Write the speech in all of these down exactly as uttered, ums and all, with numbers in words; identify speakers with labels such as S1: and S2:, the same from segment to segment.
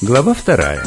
S1: Глава вторая.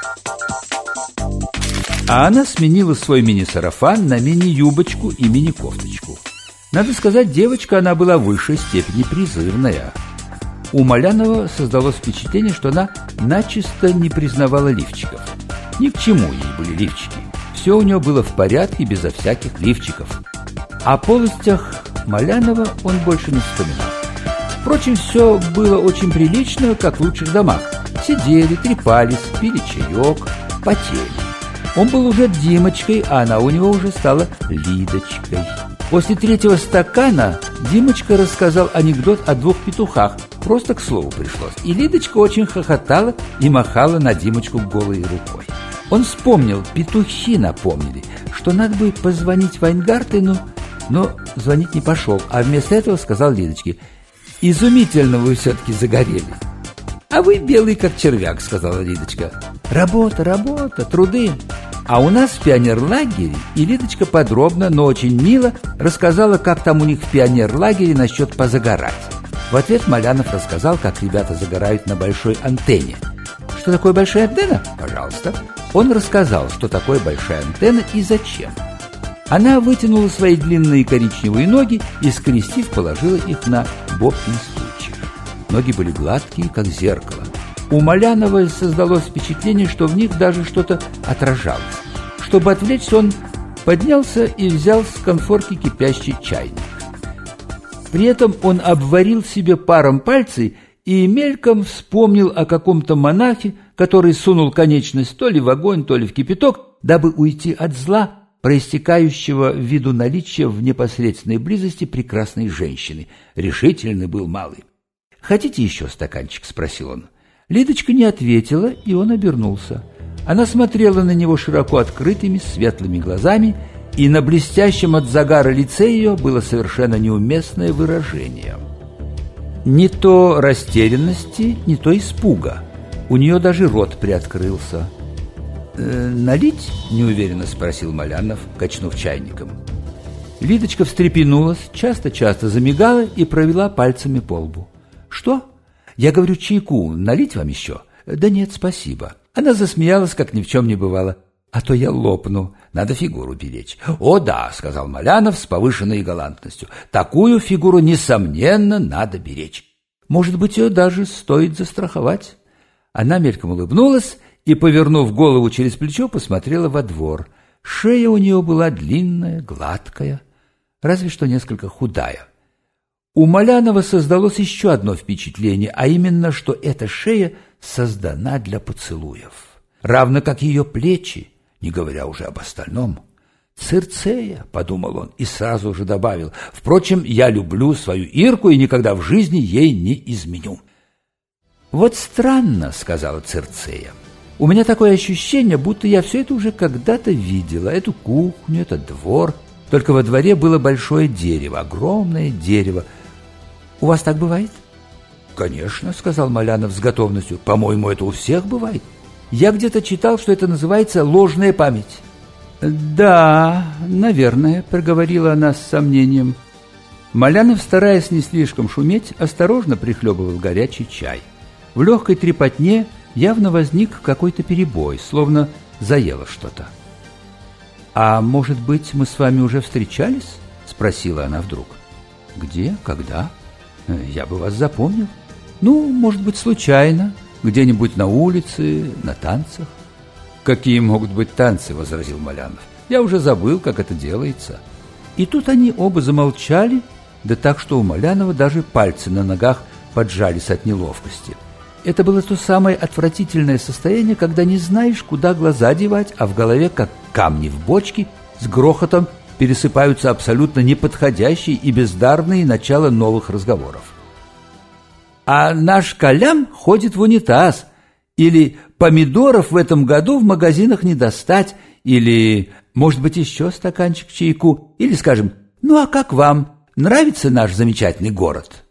S1: А она сменила свой мини-сарафан на мини-юбочку и мини-кофточку. Надо сказать, девочка она была в высшей степени призывная. У Малянова создалось впечатление, что она начисто не признавала лифчиков. Ни к чему ей были лифчики. Все у нее было в порядке, безо всяких лифчиков. О полостях Малянова он больше не вспоминал. Впрочем, все было очень прилично, как в лучших домах. Сидели, трепались, пили чаек, потели. Он был уже Димочкой, а она у него уже стала Лидочкой. После третьего стакана Димочка рассказал анекдот о двух петухах. Просто к слову пришлось. И Лидочка очень хохотала и махала на Димочку голой рукой. Он вспомнил, петухи напомнили, что надо бы позвонить Вайнгартену, но звонить не пошел, а вместо этого сказал Лидочке: «Изумительно вы все-таки загорели». «А вы белый, как червяк», — сказала Лидочка. «Работа, работа, труды». А у нас в пионерлагере и Лидочка подробно, но очень мило рассказала, как там у них в пионерлагере насчет позагорать. В ответ Малянов рассказал, как ребята загорают на большой антенне. Что такое большая антенна? Пожалуйста. Он рассказал, что такое большая антенна и зачем. Она вытянула свои длинные коричневые ноги и, скрестив, положила их на Бобкин стульчик. Ноги были гладкие, как зеркало. У Малянова создалось впечатление, что в них даже что-то отражалось. Чтобы отвлечься, он поднялся и взял с конфорки кипящий чайник. При этом он обварил себе паром пальцы и мельком вспомнил о каком-то монахе, который сунул конечность то ли в огонь, то ли в кипяток, дабы уйти от зла, проистекающего ввиду наличия в непосредственной близости прекрасной женщины. Решительный был малый. «Хотите еще стаканчик?» – спросил он. Лидочка не ответила, и он обернулся. Она смотрела на него широко открытыми светлыми глазами, и на блестящем от загара лице ее было совершенно неуместное выражение. Не то растерянности, не то испуга. У нее даже рот приоткрылся. «Э, «Налить?» – неуверенно спросил Малянов, качнув чайником. Лидочка встрепенулась, часто-часто замигала и провела пальцами по лбу. «Что? Я говорю, чайку налить вам еще?» «Да нет, спасибо». Она засмеялась, как ни в чем не бывало. «А то я лопну, надо фигуру беречь». «О да», — сказал Малянов с повышенной галантностью, «такую фигуру, несомненно, надо беречь. Может быть, ее даже стоит застраховать». Она мельком улыбнулась и, повернув голову через плечо, посмотрела во двор. Шея у нее была длинная, гладкая, разве что несколько худая. У Малянова создалось еще одно впечатление, а именно, что эта шея создана для поцелуев, равно как ее плечи, не говоря уже об остальном. «Цирцея», — подумал он и сразу же добавил, «впрочем, я люблю свою Ирку и никогда в жизни ей не изменю». «Вот странно», — сказала Цирцея, «у меня такое ощущение, будто я все это уже когда-то видела, эту кухню, этот двор, только во дворе было большое дерево, огромное дерево. У вас так бывает?» «Конечно», — сказал Малянов с готовностью, «по-моему, это у всех бывает. Я где-то читал, что это называется ложная память». «Да, наверное», — проговорила она с сомнением. Малянов, стараясь не слишком шуметь, осторожно прихлебывал горячий чай. В легкой трепотне явно возник какой-то перебой, словно заело что-то. «А может быть, мы с вами уже встречались?» — спросила она вдруг. «Где? Когда? Я бы вас запомнил. Ну, может быть, случайно, где-нибудь на улице, на танцах». «Какие могут быть танцы?» — возразил Малянов. «Я уже забыл, как это делается». И тут они оба замолчали, да так, что у Малянова даже пальцы на ногах поджались от неловкости. Это было то самое отвратительное состояние, когда не знаешь, куда глаза девать, а в голове, как камни в бочке, с грохотом пересыпаются абсолютно неподходящие и бездарные начала новых разговоров. «А наш Колям ходит в унитаз», или «помидоров в этом году в магазинах не достать», или «может быть, еще стаканчик чайку», или, скажем, «ну а как вам? Нравится наш замечательный город?»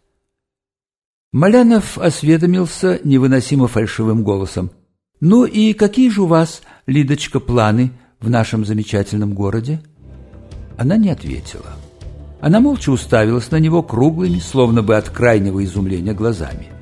S1: Малянов осведомился невыносимо фальшивым голосом. «Ну и какие же у вас, Лидочка, планы в нашем замечательном городе?» Она не ответила. Она молча уставилась на него круглыми, словно бы от крайнего изумления, глазами.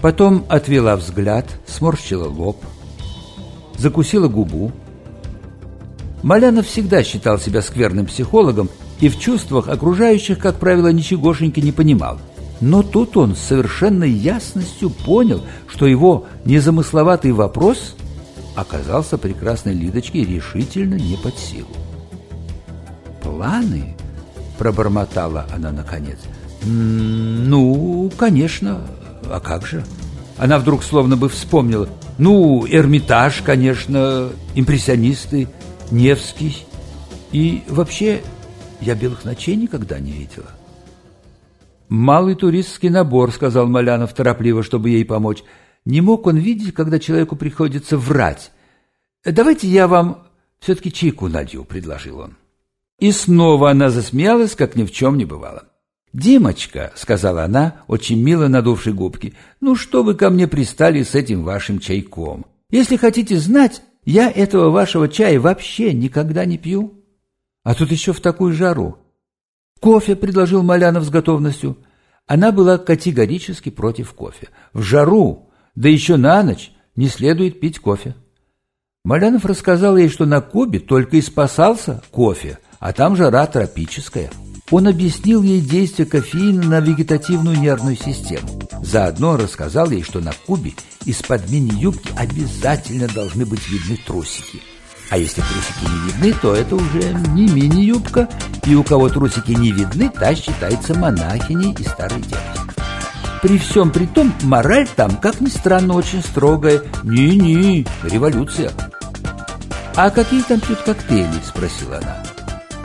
S1: Потом отвела взгляд, сморщила лоб, закусила губу. Малянов всегда считал себя скверным психологом и в чувствах окружающих, как правило, ничегошеньки не понимал. Но тут он с совершенной ясностью понял, что его незамысловатый вопрос оказался прекрасной Лидочке решительно не под силу. «Планы?» – пробормотала она наконец. «Ну, конечно, а как же?» Она вдруг словно бы вспомнила. «Ну, Эрмитаж, конечно, импрессионисты, Невский. И вообще, я белых ночей никогда не видела». «Малый туристский набор», — сказал Малянов торопливо, чтобы ей помочь. Не мог он видеть, когда человеку приходится врать. «Давайте я вам все-таки чайку налью», — предложил он. И снова она засмеялась, как ни в чем не бывало. «Димочка», — сказала она, очень мило надувши губки, — «ну что вы ко мне пристали с этим вашим чайком? Если хотите знать, я этого вашего чая вообще никогда не пью. А тут еще в такую жару». «Кофе», — предложил Малянов с готовностью. Она была категорически против кофе. В жару, да еще на ночь, не следует пить кофе. Малянов рассказал ей, что на Кубе только и спасался кофе, а там жара тропическая. Он объяснил ей действие кофеина на вегетативную нервную систему. Заодно рассказал ей, что на Кубе из-под мини-юбки обязательно должны быть видны трусики. А если трусики не видны, то это уже не мини-юбка, и у кого трусики не видны, та считается монахиней и старой девой. При всем при том, мораль там, как ни странно, очень строгая. Не-не, революция. «А какие там пьют коктейли?» – спросила она.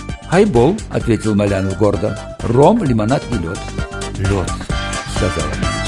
S1: «Хайбол», – ответил Малянов гордо. «Ром, лимонад и лед». «Лед», – сказала она.